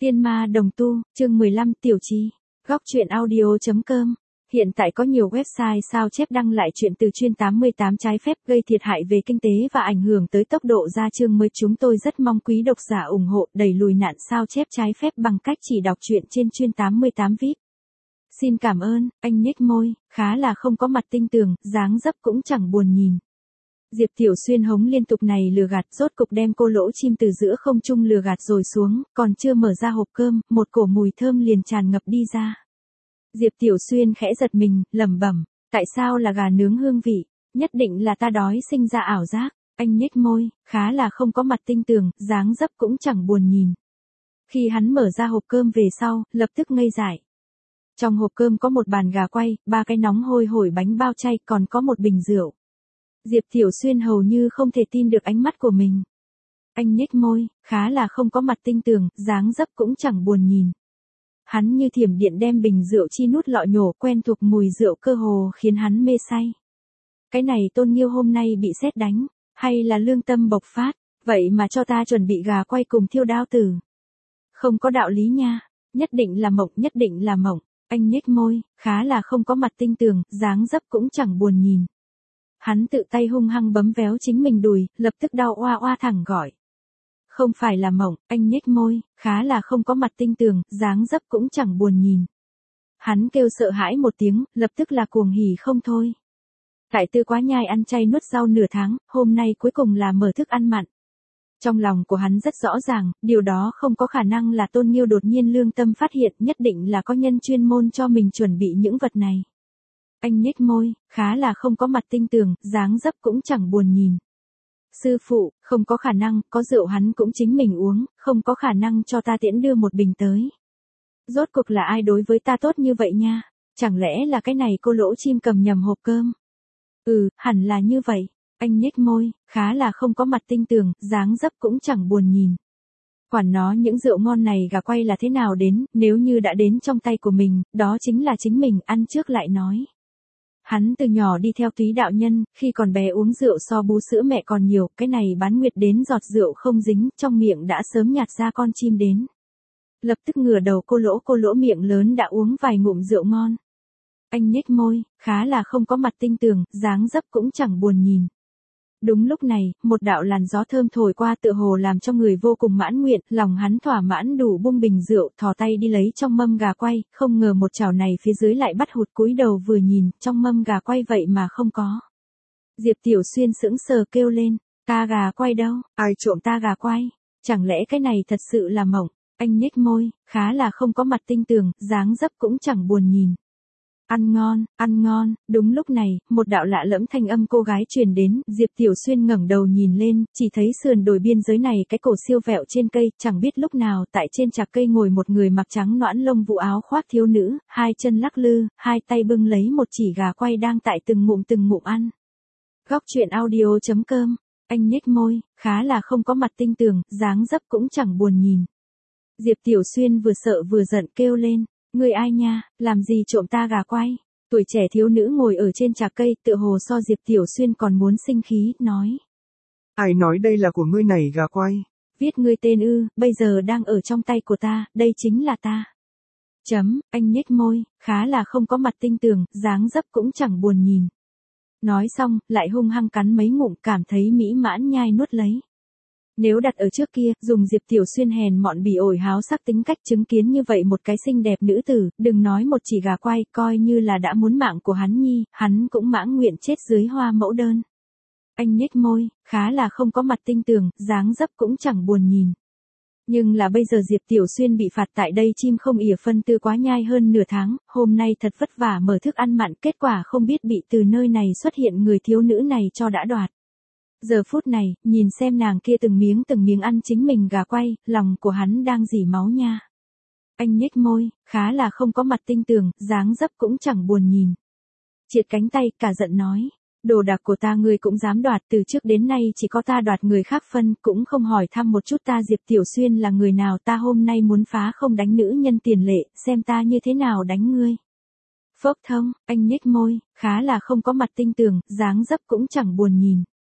Tiên ma đồng tu, chương 15 tiểu trì. Góc truyện audio.com. Hiện tại có nhiều website sao chép đăng lại chuyện từ chuyên 88 trái phép gây thiệt hại về kinh tế và ảnh hưởng tới tốc độ ra chương mới. Chúng tôi rất mong quý độc giả ủng hộ đẩy lùi nạn sao chép trái phép bằng cách chỉ đọc truyện trên chuyên 88 VIP. Xin cảm ơn. Anh nhếch môi, khá là không có mặt tinh tường, dáng dấp cũng chẳng buồn nhìn. Diệp Tiểu Xuyên hống liên tục này lừa gạt, rốt cục đem cô lỗ chim từ giữa không trung lừa gạt rồi xuống, còn chưa mở ra hộp cơm, một cổ mùi thơm liền tràn ngập đi ra. Diệp Tiểu Xuyên khẽ giật mình, lẩm bẩm, tại sao là gà nướng hương vị, nhất định là ta đói sinh ra ảo giác. Anh nhếch môi, khá là không có mặt tinh tường, dáng dấp cũng chẳng buồn nhìn. Khi hắn mở ra hộp cơm về sau, lập tức ngây dại. Trong hộp cơm có một bàn gà quay, 3 cái nóng hôi hổi bánh bao chay, còn có một bình rượu. Diệp Tiểu Xuyên hầu như không thể tin được ánh mắt của mình. Anh nhếch môi, khá là không có mặt tinh tường, dáng dấp cũng chẳng buồn nhìn. Hắn như thiểm điện đem bình rượu chi nút lọ nhổ, quen thuộc mùi rượu cơ hồ khiến hắn mê say. Cái này Tôn Nghiêu hôm nay bị sét đánh, hay là lương tâm bộc phát, vậy mà cho ta chuẩn bị gà quay cùng thiêu đao tử. Không có đạo lý nha, nhất định là mộng, nhất định là mộng. Anh nhếch môi, khá là không có mặt tinh tường, dáng dấp cũng chẳng buồn nhìn. Hắn tự tay hung hăng bấm véo chính mình đùi, lập tức đau oa oa thẳng gọi. Không phải là mộng, anh nhếch môi, khá là không có mặt tinh tường, dáng dấp cũng chẳng buồn nhìn. Hắn kêu sợ hãi một tiếng, lập tức là cuồng hỉ không thôi. Tại Tư Quá Nhai ăn chay nuốt rau nửa tháng, hôm nay cuối cùng là mở thức ăn mặn. Trong lòng của hắn rất rõ ràng, điều đó không có khả năng là Tôn Nghiêu đột nhiên lương tâm phát hiện, nhất định là có nhân chuyên môn cho mình chuẩn bị những vật này. Anh nhếch môi, khá là không có mặt tinh tường, dáng dấp cũng chẳng buồn nhìn. Sư phụ, không có khả năng, có rượu hắn cũng chính mình uống, không có khả năng cho ta tiễn đưa một bình tới. Rốt cuộc là ai đối với ta tốt như vậy nha, chẳng lẽ là cái này cô lỗ chim cầm nhầm hộp cơm? Hẳn là như vậy. Anh nhếch môi, khá là không có mặt tinh tường, dáng dấp cũng chẳng buồn nhìn. Quản nó những rượu ngon này gà quay là thế nào đến, nếu như đã đến trong tay của mình, đó chính là chính mình, ăn trước lại nói. Hắn từ nhỏ đi theo Túy đạo nhân, khi còn bé uống rượu so bú sữa mẹ còn nhiều, cái này bán nguyệt đến giọt rượu không dính, trong miệng đã sớm nhạt ra con chim đến. Lập tức ngửa đầu cô lỗ miệng lớn đã uống vài ngụm rượu ngon. Anh nhếch môi, khá là không có mặt tinh tường, dáng dấp cũng chẳng buồn nhìn. Đúng lúc này, một đạo làn gió thơm thổi qua tựa hồ làm cho người vô cùng mãn nguyện, lòng hắn thỏa mãn đủ bung bình rượu, thò tay đi lấy trong mâm gà quay, không ngờ một chảo này phía dưới lại bắt hụt, cúi đầu vừa nhìn, trong mâm gà quay vậy mà không có. Diệp Tiểu Xuyên sững sờ kêu lên, ta gà quay đâu, ai trộm ta gà quay, chẳng lẽ cái này thật sự là mộng? Anh nhếch môi, khá là không có mặt tinh tường, dáng dấp cũng chẳng buồn nhìn. Ăn ngon, đúng lúc này, một đạo lạ lẫm thanh âm cô gái truyền đến, Diệp Tiểu Xuyên ngẩng đầu nhìn lên, chỉ thấy sườn đồi biên giới này cái cổ siêu vẹo trên cây, chẳng biết lúc nào, tại trên trạc cây ngồi một người mặc trắng nõn lông vũ áo khoác thiếu nữ, hai chân lắc lư, hai tay bưng lấy một chỉ gà quay đang tại từng ngụm ăn. Góc truyện audio.com, anh nhếch môi, khá là không có mặt tinh tường, dáng dấp cũng chẳng buồn nhìn. Diệp Tiểu Xuyên vừa sợ vừa giận kêu lên. Người ai nha, làm gì trộm ta gà quay? Tuổi trẻ thiếu nữ ngồi ở trên trạc cây, tựa hồ so Diệp Tiểu Xuyên còn muốn sinh khí, nói. Ai nói đây là của ngươi này gà quay? Viết ngươi tên bây giờ đang ở trong tay của ta, đây chính là ta. Anh nhếch môi, khá là không có mặt tinh tường, dáng dấp cũng chẳng buồn nhìn. Nói xong, lại hung hăng cắn mấy ngụm, cảm thấy mỹ mãn nhai nuốt lấy. Nếu đặt ở trước kia, dùng Diệp Tiểu Xuyên hèn mọn bỉ ổi háo sắc tính cách chứng kiến như vậy một cái xinh đẹp nữ tử, đừng nói một chỉ gà quay, coi như là đã muốn mạng của hắn nhi, hắn cũng mãn nguyện chết dưới hoa mẫu đơn. Anh nhếch môi, khá là không có mặt tinh tường, dáng dấp cũng chẳng buồn nhìn. Nhưng là bây giờ Diệp Tiểu Xuyên bị phạt tại đây chim không ỉa phân Tư Quá Nhai hơn nửa tháng, hôm nay thật vất vả mở thức ăn mặn, kết quả không biết bị từ nơi này xuất hiện người thiếu nữ này cho đã đoạt. Giờ phút này, nhìn xem nàng kia từng miếng ăn chính mình gà quay, lòng của hắn đang rỉ máu nha. Anh nhếch môi, khá là không có mặt tinh tường, dáng dấp cũng chẳng buồn nhìn. Triệt cánh tay, cả giận nói. Đồ đạc của ta ngươi cũng dám đoạt, từ trước đến nay chỉ có ta đoạt người khác phân, cũng không hỏi thăm một chút ta Diệp Tiểu Xuyên là người nào, ta hôm nay muốn phá không đánh nữ nhân tiền lệ, xem ta như thế nào đánh ngươi. Phốc thông, anh nhếch môi, khá là không có mặt tinh tường, dáng dấp cũng chẳng buồn nhìn.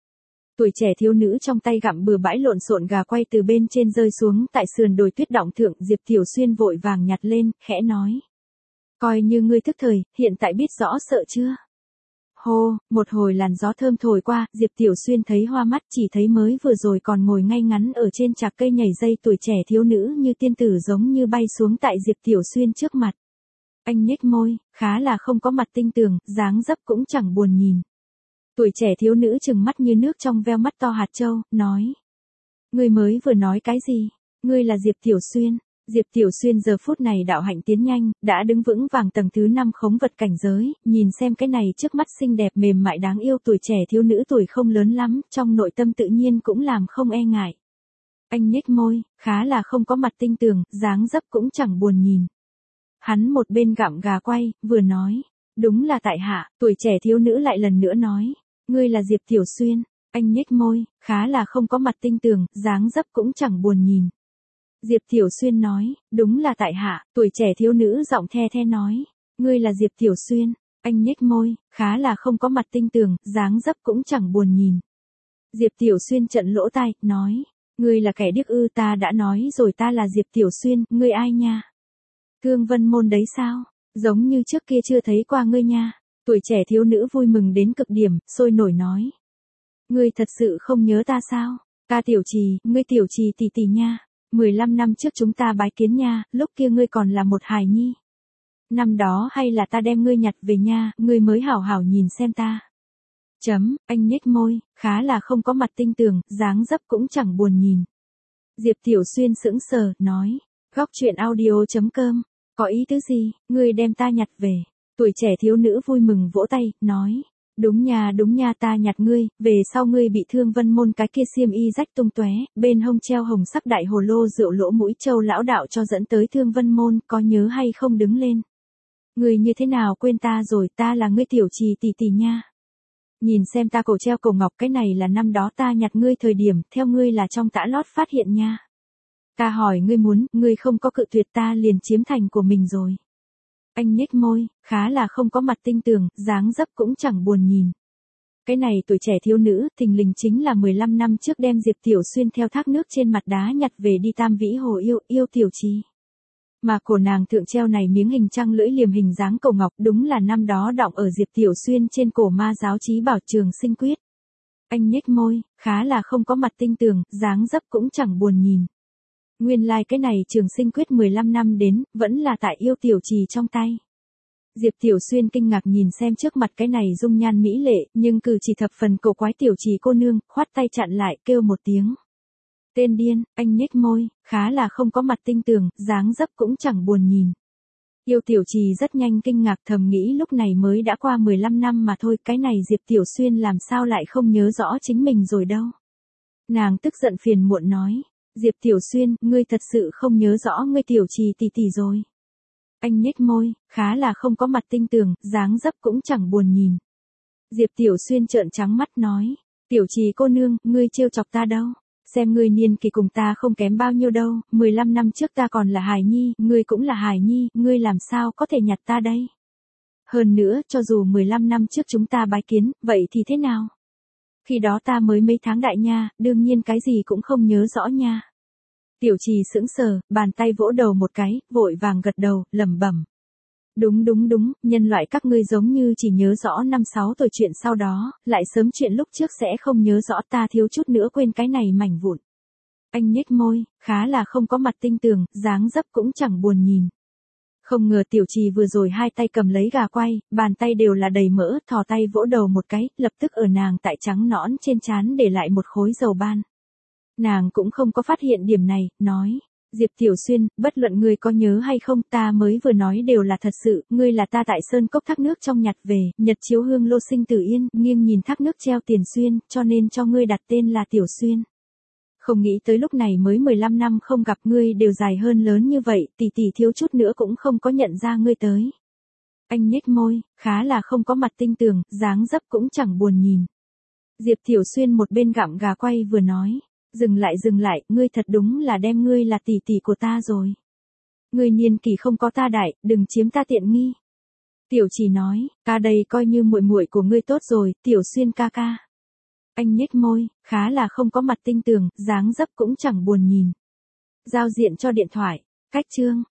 Tuổi trẻ thiếu nữ trong tay gặm bừa bãi lộn xộn gà quay từ bên trên rơi xuống tại sườn đồi tuyết động thượng, Diệp Tiểu Xuyên vội vàng nhặt lên, khẽ nói. Coi như ngươi thức thời, hiện tại biết rõ sợ chưa? Hô, một hồi làn gió thơm thổi qua, Diệp Tiểu Xuyên thấy hoa mắt, chỉ thấy mới vừa rồi còn ngồi ngay ngắn ở trên chạc cây nhảy dây tuổi trẻ thiếu nữ như tiên tử giống như bay xuống tại Diệp Tiểu Xuyên trước mặt. Anh nhếch môi, khá là không có mặt tinh tường, dáng dấp cũng chẳng buồn nhìn. Tuổi trẻ thiếu nữ trừng mắt như nước trong veo mắt to hạt châu, nói. Ngươi mới vừa nói cái gì? Ngươi là Diệp Tiểu Xuyên. Diệp Tiểu Xuyên giờ phút này đạo hạnh tiến nhanh, đã đứng vững vàng tầng thứ 5 khống vật cảnh giới, nhìn xem cái này trước mắt xinh đẹp mềm mại đáng yêu tuổi trẻ thiếu nữ tuổi không lớn lắm, trong nội tâm tự nhiên cũng làm không e ngại. Anh nhếch môi, khá là không có mặt tinh tường, dáng dấp cũng chẳng buồn nhìn. Hắn một bên gặm gà quay, vừa nói. Đúng là tại hạ, tuổi trẻ thiếu nữ lại lần nữa nói. Ngươi là Diệp Tiểu Xuyên. Anh nhếch môi, khá là không có mặt tinh tường, dáng dấp cũng chẳng buồn nhìn. Diệp Tiểu Xuyên nói, đúng là tại hạ, tuổi trẻ thiếu nữ giọng the the nói. Ngươi là Diệp Tiểu Xuyên. Anh nhếch môi, khá là không có mặt tinh tường, dáng dấp cũng chẳng buồn nhìn. Diệp Tiểu Xuyên trợn lỗ tai, nói. Ngươi là kẻ điếc ư? Ta đã nói rồi, ta là Diệp Tiểu Xuyên, ngươi ai nha? Thương Vân Môn đấy sao? Giống như trước kia chưa thấy qua ngươi nha. Tuổi trẻ thiếu nữ vui mừng đến cực điểm, sôi nổi nói. Ngươi thật sự không nhớ ta sao? Ca Tiểu Trì, ngươi Tiểu Trì tỷ tỷ nha. 15 năm trước chúng ta bái kiến nha, lúc kia ngươi còn là một hài nhi. Năm đó hay là ta đem ngươi nhặt về nha, ngươi mới hảo hảo nhìn xem ta. Anh nhếch môi, khá là không có mặt tinh tường, dáng dấp cũng chẳng buồn nhìn. Diệp Tiểu Xuyên sững sờ, nói. Góc truyện audio.com. Có ý tứ gì? Ngươi đem ta nhặt về. Tuổi trẻ thiếu nữ vui mừng vỗ tay, nói. Đúng nha, ta nhặt ngươi, về sau ngươi bị Thương Vân Môn cái kia xiêm y rách tung tóe, bên hông treo hồng sắc đại hồ lô rượu lỗ mũi châu lão đạo cho dẫn tới Thương Vân Môn, có nhớ hay không? Đứng lên. Ngươi như thế nào quên ta rồi? Ta là ngươi Tiểu Trì tỷ tỷ nha. Nhìn xem ta cổ treo cổ ngọc, cái này là năm đó ta nhặt ngươi thời điểm, theo ngươi là trong tã lót phát hiện nha. Ta hỏi ngươi muốn, ngươi không có cự tuyệt, ta liền chiếm thành của mình rồi. Anh nhếch môi, khá là không có mặt tinh tường, dáng dấp cũng chẳng buồn nhìn. Cái này tuổi trẻ thiếu nữ, thình lình chính là 15 năm trước đem Diệp Tiểu Xuyên theo thác nước trên mặt đá nhặt về đi Tam Vĩ Hồ yêu Tiểu Trì. Mà cổ nàng thượng treo này miếng hình trăng lưỡi liềm hình dáng cầu ngọc, đúng là năm đó đọng ở Diệp Tiểu Xuyên trên cổ ma giáo chí bảo Trường Sinh Quyết. Anh nhếch môi, khá là không có mặt tinh tường, dáng dấp cũng chẳng buồn nhìn. Nguyên lai cái này Trường Sinh Quyết 15 năm đến, vẫn là tại yêu Tiểu Trì trong tay. Diệp Tiểu Xuyên kinh ngạc nhìn xem trước mặt cái này dung nhan mỹ lệ, nhưng cử chỉ thập phần cổ quái Tiểu Trì cô nương, khoát tay chặn lại, kêu một tiếng. Tên điên, anh nhếch môi, khá là không có mặt tinh tường, dáng dấp cũng chẳng buồn nhìn. Yêu Tiểu Trì rất nhanh kinh ngạc, thầm nghĩ lúc này mới đã qua 15 năm mà thôi, cái này Diệp Tiểu Xuyên làm sao lại không nhớ rõ chính mình rồi đâu. Nàng tức giận phiền muộn nói. Diệp Tiểu Xuyên, ngươi thật sự không nhớ rõ ngươi Tiểu Trì tỷ tỷ rồi. Anh nhếch môi, khá là không có mặt tinh tường, dáng dấp cũng chẳng buồn nhìn. Diệp Tiểu Xuyên trợn trắng mắt nói. Tiểu Trì cô nương, ngươi trêu chọc ta đâu. Xem ngươi niên kỳ cùng ta không kém bao nhiêu đâu, 15 năm trước ta còn là hài nhi, ngươi cũng là hài nhi, ngươi làm sao có thể nhặt ta đây. Hơn nữa, cho dù 15 năm trước chúng ta bái kiến, vậy thì thế nào? Khi đó ta mới mấy tháng đại nha, đương nhiên cái gì cũng không nhớ rõ nha. Tiểu Trì sững sờ, bàn tay vỗ đầu một cái, vội vàng gật đầu, lẩm bẩm. Đúng, nhân loại các ngươi giống như chỉ nhớ rõ 5-6 tuổi chuyện sau đó, lại sớm chuyện lúc trước sẽ không nhớ rõ, ta thiếu chút nữa quên cái này mảnh vụn. Anh nhếch môi, khá là không có mặt tinh tường, dáng dấp cũng chẳng buồn nhìn. Không ngờ Tiểu Trì vừa rồi hai tay cầm lấy gà quay, bàn tay đều là đầy mỡ, thò tay vỗ đầu một cái, lập tức ở nàng tại trắng nõn trên trán để lại một khối dầu ban. Nàng cũng không có phát hiện điểm này, nói. Diệp Tiểu Xuyên, bất luận ngươi có nhớ hay không, ta mới vừa nói đều là thật sự, ngươi là ta tại sơn cốc thác nước trong nhặt về, nhật chiếu hương lô sinh tử yên, nghiêng nhìn thác nước treo tiền xuyên, cho nên cho ngươi đặt tên là Tiểu Xuyên. Không nghĩ tới lúc này mới 15 năm không gặp ngươi đều dài hơn lớn như vậy, tỷ tỷ thiếu chút nữa cũng không có nhận ra ngươi tới. Anh nhếch môi, khá là không có mặt tinh tường, dáng dấp cũng chẳng buồn nhìn. Diệp Tiểu Xuyên một bên gặm gà quay vừa nói. Dừng lại, ngươi thật đúng là đem ngươi là tỷ tỷ của ta rồi. Ngươi niên kỷ không có ta đại, đừng chiếm ta tiện nghi. Tiểu Trì nói, ca đây coi như muội muội của ngươi tốt rồi, Tiểu Xuyên ca ca. Anh nhếch môi, khá là không có mặt tinh tường, dáng dấp cũng chẳng buồn nhìn. Giao diện cho điện thoại. Cách chương.